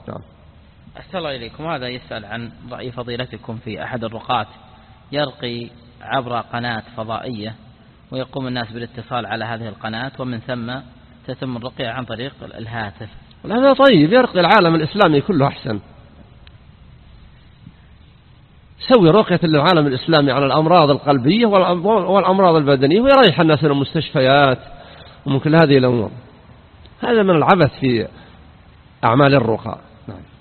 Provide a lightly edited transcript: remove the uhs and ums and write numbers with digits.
نعم. أحسن الله إليكم. هذا يسأل عن رأي فضيلتكم في أحد الرقاة يرقي عبر قناة فضائية ويقوم الناس بالاتصال على هذه القناة ومن ثم تتم الرقية عن طريق الهاتف. هذا طيب، يرقي العالم الإسلامي كله أحسن. سوي رقية للعالم الإسلامي على الأمراض القلبية والأمراض البدنية ويريح الناس من المستشفيات ومن كل هذه الأمور. هذا من العبث في أعمال الرقى. نعم.